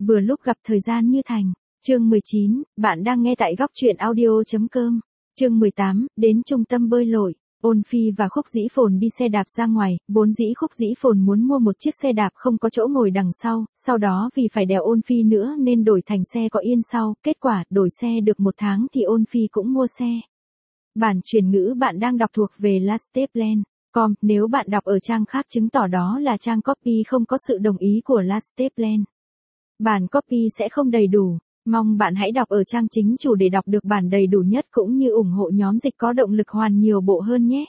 Vừa lúc gặp thời gian như thành. Chương 19, bạn đang nghe tại góc truyện audio.com. Chương 18, đến trung tâm bơi lội. Ôn Phi và Khúc Dĩ Phồn đi xe đạp ra ngoài, vốn dĩ Khúc Dĩ Phồn muốn mua một chiếc xe đạp không có chỗ ngồi đằng sau đó vì phải đèo Ôn Phi nữa nên đổi thành xe có yên sau, kết quả đổi xe được 1 tháng thì Ôn Phi cũng mua xe. Bản truyền ngữ bạn đang đọc thuộc về Lasteplan.com, nếu bạn đọc ở trang khác chứng tỏ đó là trang copy không có sự đồng ý của Lasteplan. Bản copy sẽ không đầy đủ. Mong bạn hãy đọc ở trang chính chủ để đọc được bản đầy đủ nhất cũng như ủng hộ nhóm dịch có động lực hoàn nhiều bộ hơn nhé.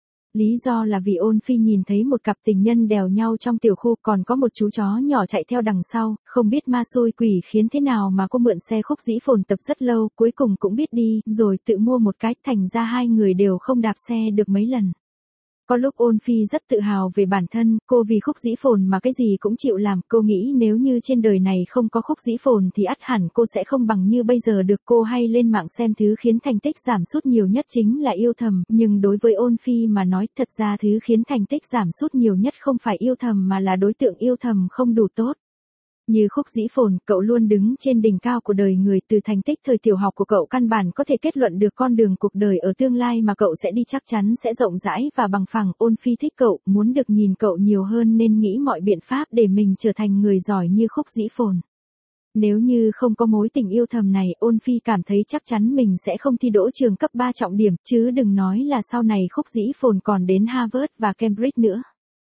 Lý do là vì Ôn Phi nhìn thấy một cặp tình nhân đèo nhau trong tiểu khu, còn có một chú chó nhỏ chạy theo đằng sau, không biết ma xui quỷ khiến thế nào mà cô mượn xe Khúc Dĩ Phồn tập rất lâu, cuối cùng cũng biết đi, rồi tự mua một cái, thành ra hai người đều không đạp xe được mấy lần. Có lúc Ôn Phi rất tự hào về bản thân, cô vì Khúc Dĩ Phồn mà cái gì cũng chịu làm, cô nghĩ nếu như trên đời này không có Khúc Dĩ Phồn thì ắt hẳn cô sẽ không bằng như bây giờ được. Cô hay lên mạng xem thứ khiến thành tích giảm sút nhiều nhất chính là yêu thầm, nhưng đối với Ôn Phi mà nói thật ra thứ khiến thành tích giảm sút nhiều nhất không phải yêu thầm mà là đối tượng yêu thầm không đủ tốt. Như Khúc Dĩ Phồn, cậu luôn đứng trên đỉnh cao của đời người, từ thành tích thời tiểu học của cậu căn bản có thể kết luận được con đường cuộc đời ở tương lai mà cậu sẽ đi chắc chắn sẽ rộng rãi và bằng phẳng. Ôn Phi thích cậu, muốn được nhìn cậu nhiều hơn nên nghĩ mọi biện pháp để mình trở thành người giỏi như Khúc Dĩ Phồn. Nếu như không có mối tình yêu thầm này, Ôn Phi cảm thấy chắc chắn mình sẽ không thi đỗ trường cấp 3 trọng điểm, chứ đừng nói là sau này Khúc Dĩ Phồn còn đến Harvard và Cambridge nữa.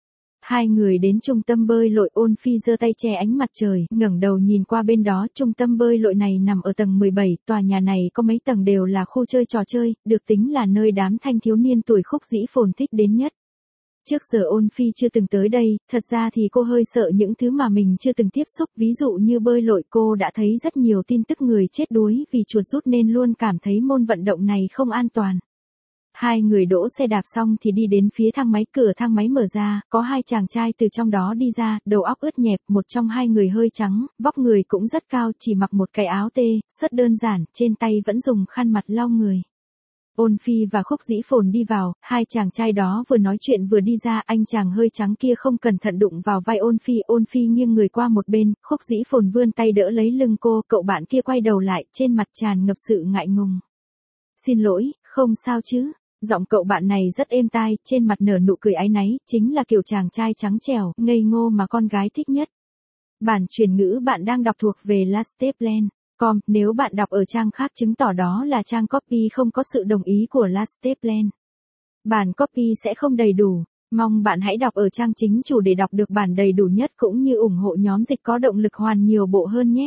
Hai người đến trung tâm bơi lội, Ôn Phi giơ tay che ánh mặt trời, ngẩng đầu nhìn qua bên đó. Trung tâm bơi lội này nằm ở tầng 17, tòa nhà này có mấy tầng đều là khu chơi trò chơi, được tính là nơi đám thanh thiếu niên tuổi Khúc Dĩ Phồn thích đến nhất. Trước giờ Ôn Phi chưa từng tới đây, thật ra thì cô hơi sợ những thứ mà mình chưa từng tiếp xúc, ví dụ như bơi lội. Cô đã thấy rất nhiều tin tức người chết đuối vì chuột rút nên luôn cảm thấy môn vận động này không an toàn. Hai người đỗ xe đạp xong thì đi đến phía thang máy, cửa thang máy mở ra, có hai chàng trai từ trong đó đi ra, đầu óc ướt nhẹp, một trong hai người hơi trắng, vóc người cũng rất cao, chỉ mặc một cái áo sớt đơn giản, trên tay vẫn dùng khăn mặt lau người. Ôn Phi và Khúc Dĩ Phồn đi vào, hai chàng trai đó vừa nói chuyện vừa đi ra, anh chàng hơi trắng kia không cẩn thận đụng vào vai Ôn Phi nghiêng người qua một bên, Khúc Dĩ Phồn vươn tay đỡ lấy lưng cô, cậu bạn kia quay đầu lại, trên mặt tràn ngập sự ngại ngùng. Xin lỗi, không sao chứ? Giọng cậu bạn này rất êm tai, trên mặt nở nụ cười áy náy, chính là kiểu chàng trai trắng trẻo, ngây ngô mà con gái thích nhất. Bản truyền ngữ bạn đang đọc thuộc về Lasteplan.com, nếu bạn đọc ở trang khác chứng tỏ đó là trang copy không có sự đồng ý của Lasteplan. Bản copy sẽ không đầy đủ. Mong bạn hãy đọc ở trang chính chủ để đọc được bản đầy đủ nhất cũng như ủng hộ nhóm dịch có động lực hoàn nhiều bộ hơn nhé.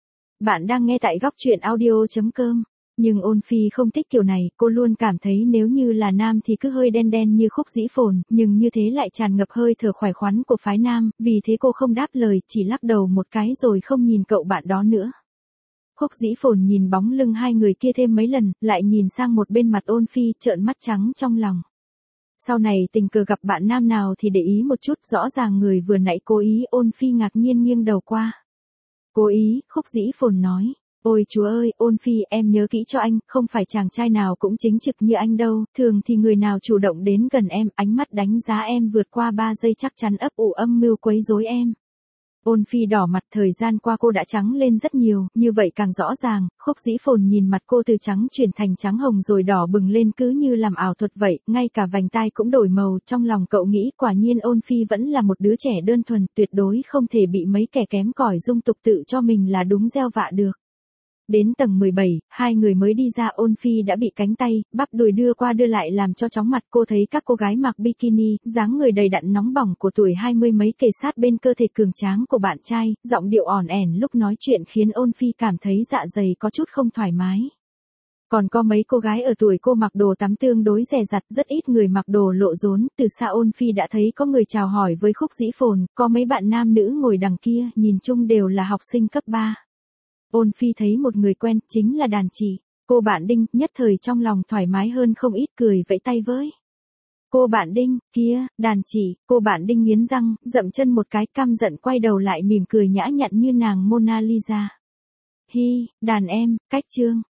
Bạn đang nghe tại góc truyện audio.com. Nhưng Ôn Phi không thích kiểu này, cô luôn cảm thấy nếu như là nam thì cứ hơi đen đen như Khúc Dĩ Phồn, nhưng như thế lại tràn ngập hơi thở khỏe khoắn của phái nam, vì thế cô không đáp lời, chỉ lắc đầu một cái rồi không nhìn cậu bạn đó nữa. Khúc Dĩ Phồn nhìn bóng lưng hai người kia thêm mấy lần, lại nhìn sang một bên mặt Ôn Phi, trợn mắt trắng trong lòng. Sau này tình cờ gặp bạn nam nào thì để ý một chút, rõ ràng người vừa nãy cố ý. Ôn Phi ngạc nhiên nghiêng đầu qua. Cố ý? Khúc Dĩ Phồn nói. Ôi chúa ơi, Ôn Phi, em nhớ kỹ cho anh, không phải chàng trai nào cũng chính trực như anh đâu, thường thì người nào chủ động đến gần em, ánh mắt đánh giá em vượt qua 3 giây chắc chắn ấp ủ âm mưu quấy rối em. Ôn Phi đỏ mặt, thời gian qua cô đã trắng lên rất nhiều, như vậy càng rõ ràng. Khúc Dĩ Phồn nhìn mặt cô từ trắng chuyển thành trắng hồng rồi đỏ bừng lên cứ như làm ảo thuật vậy, ngay cả vành tai cũng đổi màu. Trong lòng cậu nghĩ quả nhiên Ôn Phi vẫn là một đứa trẻ đơn thuần, tuyệt đối không thể bị mấy kẻ kém cỏi dung tục tự cho mình là đúng gieo vạ được. Đến tầng 17, hai người mới đi ra, Ôn Phi đã bị cánh tay, bắp đùi đưa qua đưa lại làm cho chóng mặt. Cô thấy các cô gái mặc bikini, dáng người đầy đặn nóng bỏng của tuổi 20 mấy kề sát bên cơ thể cường tráng của bạn trai, giọng điệu ỏn ẻn lúc nói chuyện khiến Ôn Phi cảm thấy dạ dày có chút không thoải mái. Còn có mấy cô gái ở tuổi cô mặc đồ tắm tương đối dè dặt, rất ít người mặc đồ lộ rốn. Từ xa Ôn Phi đã thấy có người chào hỏi với Khúc Dĩ Phồn, có mấy bạn nam nữ ngồi đằng kia, nhìn chung đều là học sinh cấp 3. Ôn Phi thấy một người quen, chính là Đàn Chỉ. Cô bạn Đinh, nhất thời trong lòng thoải mái hơn không ít, cười vẫy tay với. Cô bạn Đinh, kia, Đàn Chỉ. Cô bạn Đinh nghiến răng, dậm chân một cái, căm giận quay đầu lại mỉm cười nhã nhặn như nàng Mona Lisa. Hi, đàn em, cách chương.